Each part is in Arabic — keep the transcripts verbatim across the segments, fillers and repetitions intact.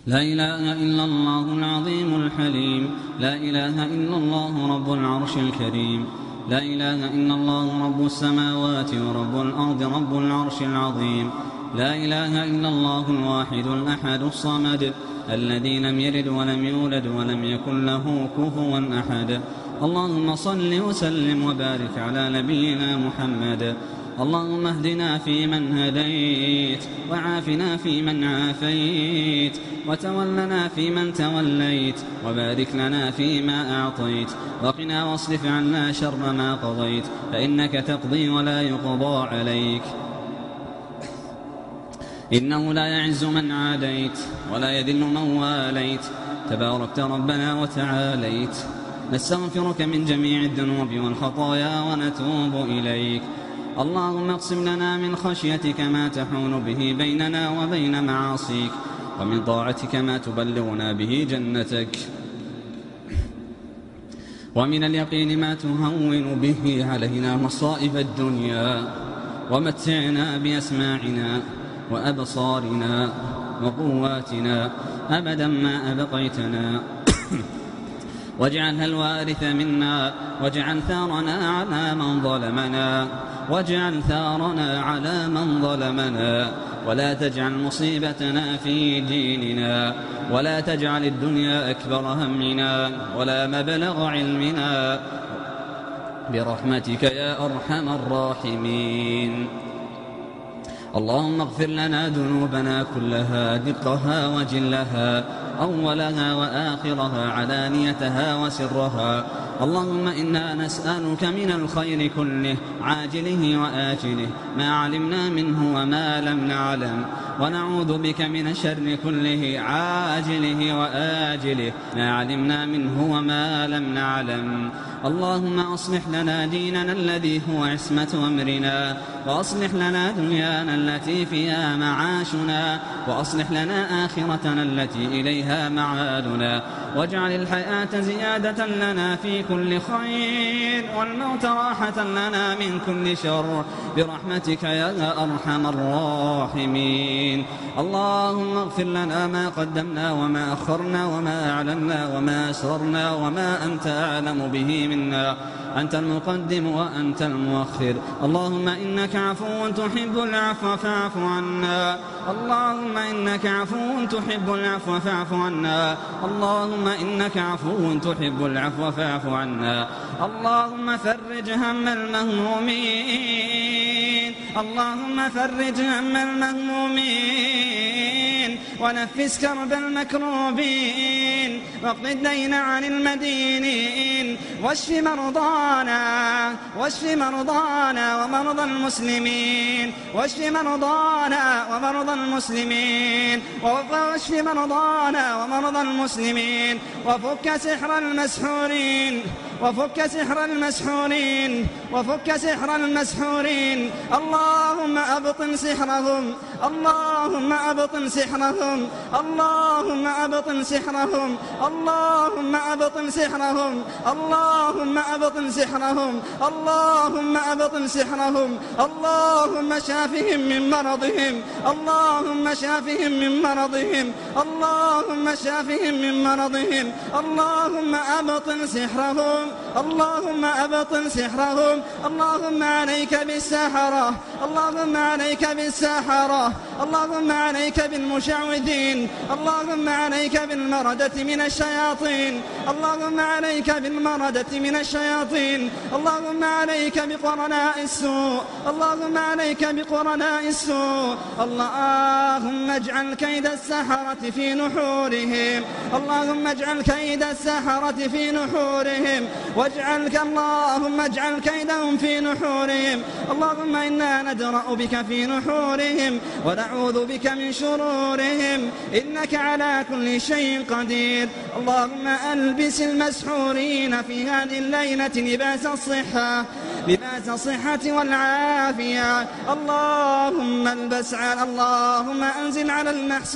لا إله إلا الله العظيم الحليم. لا إله إلا الله رب العرش الكريم. لا إله إلا الله رب السماوات ورب الأرض رب العرش العظيم. لا إله إلا الله الواحد الأحد الصمد الذي لم يلد ولم يولد ولم يكن له كفوا أحد. اللهم صل وسلم وبارك على نبينا محمد. اللهم اهدنا فيمن هديت، وعافنا فيمن عافيت، وتولنا فيمن توليت، وبارك لنا فيما أعطيت، وقنا واصرف عنا شر ما قضيت، فإنك تقضي ولا يقضى عليك، إنه لا يعز من عاديت ولا يذل من واليت، تباركت ربنا وتعاليت. نستغفرك من جميع الذنوب والخطايا ونتوب إليك. اللهم اقسم لنا من خشيتك ما تحول به بيننا وبين معاصيك، ومن طاعتك ما تبلغنا به جنتك، ومن اليقين ما تهون به علينا مصائب الدنيا، ومتعنا بأسماعنا وأبصارنا وقواتنا أبدا ما أبقيتنا، واجعلها الوارث منا، واجعل ثارنا على من ظلمنا، واجعل ثارنا على من ظلمنا، ولا تجعل مصيبتنا في ديننا، ولا تجعل الدنيا أكبر همنا ولا مبلغ علمنا، برحمتك يا أرحم الراحمين. اللهم اغفر لنا ذنوبنا كلها دقها وجلها، أولها وآخرها، علانيتها وسرها. اللهم إنا نسألك من الخير كله عاجله وآجله، ما علمنا منه وما لم نعلم، ونعوذ بك من الشر كله عاجله وآجله، ما علمنا منه وما لم نعلم. اللهم أصلح لنا ديننا الذي هو عصمة أمرنا، وأصلح لنا دنيانا التي فيها معاشنا، وأصلح لنا آخرتنا التي إليها معادنا، واجعل الحياة زيادة لنا في كل خير، والموت راحة لنا من كل شر، برحمتك يا أرحم الراحمين. اللهم اغفر لنا ما قدمنا وما أخرنا وما أعلنا وما أسررنا وما أنت أعلم به منا، أنت المقدم وأنت المؤخر. اللهم إنك عفو تحب العفو فاعف عنا، اللهم إنك عفو تحب العفو فاعف عنا، اللهم إنك عفو تحب العفو فاعف عنا. اللهم فرج هم المهمومين، اللهم فرج هم المهمومين، ونفس كرب المكروبين، واقض الدين عن المدينين، واشف مرضانا واشف مرضانا ومرضى المسلمين، واشف مرضانا ومرضى المسلمين، واشف مرضانا ومرضى المسلمين، وفك سحر المسحورين، وفك سحر المسحورين، وفك سحر المسحورين. اللهم أبطن سحرهم، اللهم أبطن سحرهم، اللهم أبطن سحرهم، اللهم أبطن سحرهم، اللهم أبطن سحرهم، اللهم أبطن سحرهم. اللهم شافهم من مرضهم، اللهم شافهم من مرضهم، اللهم شافهم من مرضهم. اللهم أبطن سحرهم، اللهم أبطن سحرهم. اللهم عليك بالسحرة، اللهم عليك بالسحرة، اللهم عليك بالمشعوذين، اللهم عليك بالمردة من الشياطين، اللهم عليك بالمردة من الشياطين، اللهم عليك بقرناء السوء، اللهم عليك بقرناء السوء. اللهم اجعل كيد السحرة في نحورهم، اللهم اجعل كيد السحرة في نحورهم، واجعلك اللهم اجعل كيدهم في نحورهم. اللهم إنا ندرأ بك في نحورهم ونعوذ بك من شرورهم، إنك على كل شيء قدير. اللهم ألبس المسحورين في هذه الليلة لباس الصحة، لباس الصحة والعافية. اللهم البس على اللهم أنزل على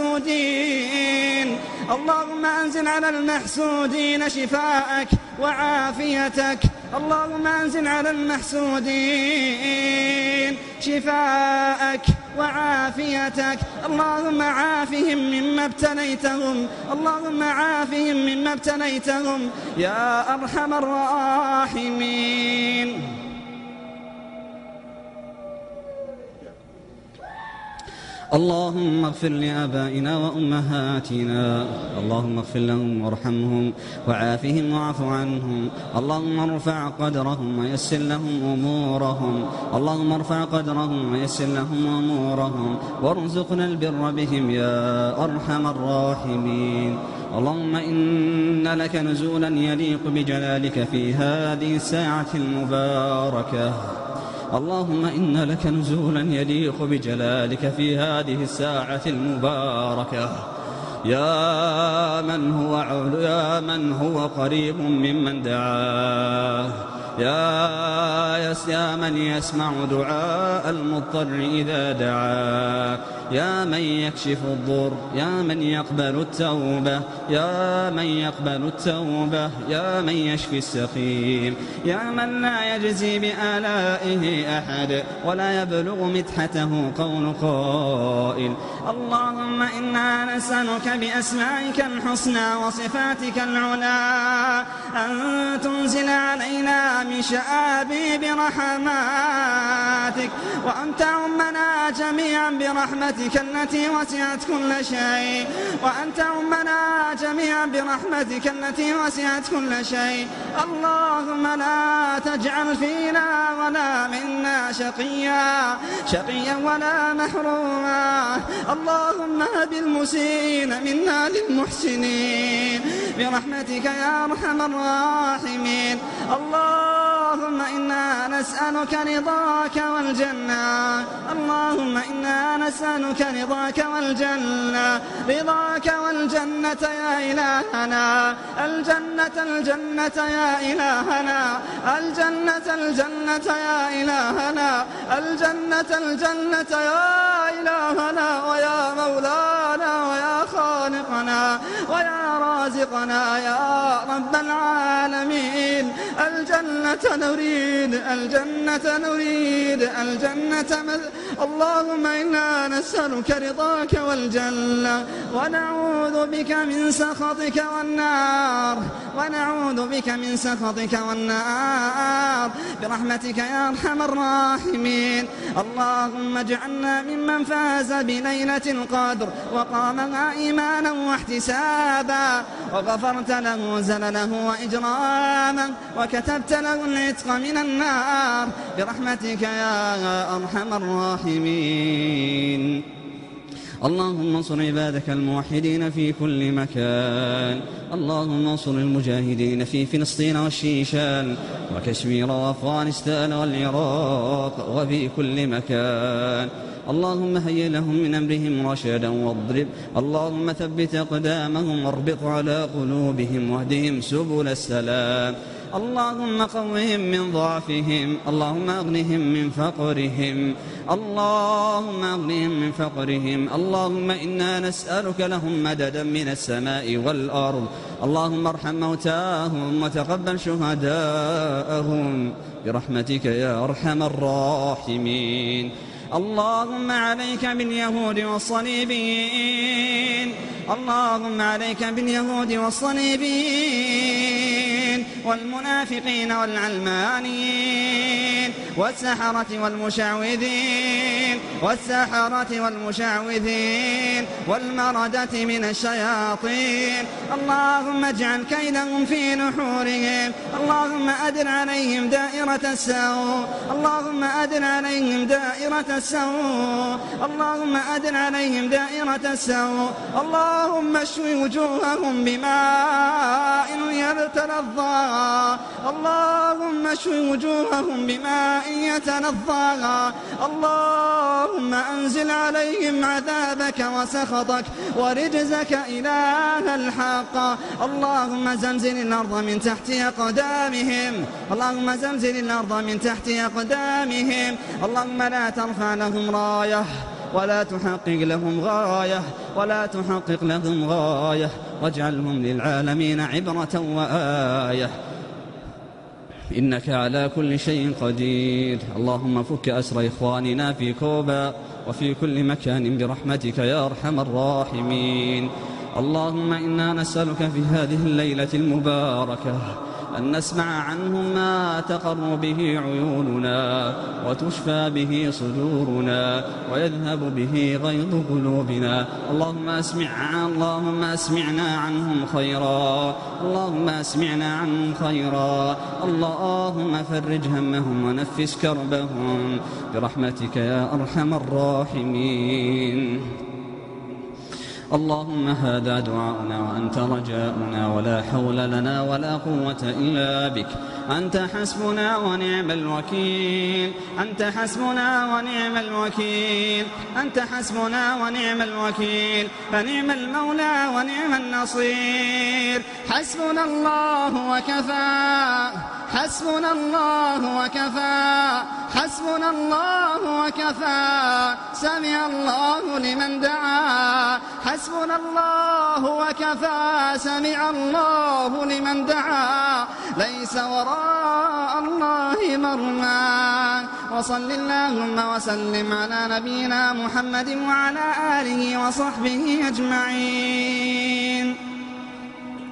المحسودين، اللهم أنزل على المحسودين شفاءك وعافيتك. اللهم أنزل على المحسودين شفاءك وعافيتك. اللهم عافهم مما ابتليتهم، اللهم عافهم مما ابتليتهم يا أرحم الراحمين. اللهم اغفر لآبائنا وأمهاتنا، اللهم اغفر لهم وارحمهم وعافهم واعف عنهم. اللهم ارفع قدرهم ويسر لهم أمورهم، اللهم ارفع قدرهم ويسر لهم أمورهم وارزقنا البر بهم يا أرحم الراحمين. اللهم إن لك نزولا يليق بجلالك في هذه الساعة المباركة، اللهم إن لك نزولا يليق بجلالك في هذه الساعة المباركة يا من هو عول يا من هو قريب ممن دعاه، يا يس يا من يسمع دعاء المضطر إذا دعاه، يا من يكشف الضر، يا من يقبل التوبة، يا من يقبل التوبة، يا من يشفي السقيم، يا من لا يجزي بآلائه أحد ولا يبلغ مدحته قول قائل. اللهم إنا نسألك بأسمائك الحسنى وصفاتك العلى أن تنزل علينا من شآبيب رحماتك، وأن تعمنا جميعا برحمتك التي وسعت كل شيء، وأن تعمنا جميعا برحمتك التي وسعت كل شيء. اللهم لا تجعل فينا ولا منا شقيا شقيا ولا محروما. اللهم هب المسيئين منا للمحسنين برحمتك يا أرحم الراحمين. اللهم إنا نسألك رضاك والجنة، اللهم إنا نسألك رضاك والجنة، رضاك والجنة يا إلهنا، الجنة الجنة يا إلهنا، الجنة الجنة يا إلهنا، الجنة الجنة يا إلهنا ويا مولانا ويا خالقنا ويا رازقنا يا رب العالمين. الجنة نريد، الجنة نريد، الجنة مذ... اللهم إنا نسألك رضاك والجنة ونعوذ بك من سخطك والنار، ونعوذ بك من سخطك والنار برحمتك يا أرحم الراحمين. اللهم اجعلنا ممن فاز بليلة القدر وقامها إيمانا واحتسابا، وغفرت له زلله وإجراما، وكتبت له العتق من النار برحمتك يا أرحم الراحمين. اللهم انصر عبادك الموحدين في كل مكان، اللهم انصر المجاهدين في فلسطين والشيشان وكشمير وأفغانستان والعراق وفي كل مكان. اللهم هيئ لهم من أمرهم رشدا واضرب، اللهم ثبت أقدامهم واربط على قلوبهم واهدهم سبل السلام. اللهم قوهم من ضعفهم، اللهم أغنهم من فقرهم، اللهم أغنهم من فقرهم. اللهم إنا نسألك لهم مددا من السماء والأرض. اللهم ارحم موتاهم وتقبل شهداءهم برحمتك يا أرحم الراحمين. اللهم عليك باليهود والصليبيين، اللهم عليك باليهود والصليبيين والمنافقين والعلمانيين والسحرة والمشعوذين والسحرة والمشعوذين والمردة من الشياطين. اللهم اجعل كيدهم في نحورهم، اللهم أدر عليهم دائرة السوء، اللهم أدر عليهم دائرة السوء، اللهم أدر عليهم دائرة السوء. اللهم اشوي وجوههم بماء يتلظى، اللهم اشوي وجوههم بماء يتلظى. اللهم أنزل عليهم عذابك وسخطك ورجزك إله الحق. اللهم زلزل الأرض من تحت أقدامهم، اللهم زلزل الأرض من تحت أقدامهم. اللهم لا ترفع لهم راية ولا تحقق لهم غاية ولا تحقق لهم غاية، واجعلهم للعالمين عبرة وآية. إنك على كل شيء قدير. اللهم فك أسر إخواننا في كوبا وفي كل مكان برحمتك يا أرحم الراحمين. اللهم إنا نسألك في هذه الليلة المباركة أن نسمع عنهم ما تقر به عيوننا وتشفى به صدورنا ويذهب به غيظ قلوبنا. اللهم أسمع اللهم أسمعنا عنهم خيرا اللهم أسمعنا عنهم خيرا اللهم فرج همهم ونفس كربهم برحمتك يا أرحم الراحمين. اللهم هذا دعاؤنا وأنت رجاؤنا ولا حول لنا ولا قوة إلا بك. أنت حسبنا ونعم الوكيل أنت حسبنا ونعم الوكيل أنت حسبنا ونعم الوكيل فنعم المولى ونعم النصير. حسبنا الله وكفى حسبنا الله وكفى حسبنا الله وكفى سمع الله لمن دعا. حسبنا الله وكفى سمع الله لمن دعا. ليس وراء الله مرمى. وصل اللهم وسلم على نبينا محمد وعلى آله وصحبه أجمعين.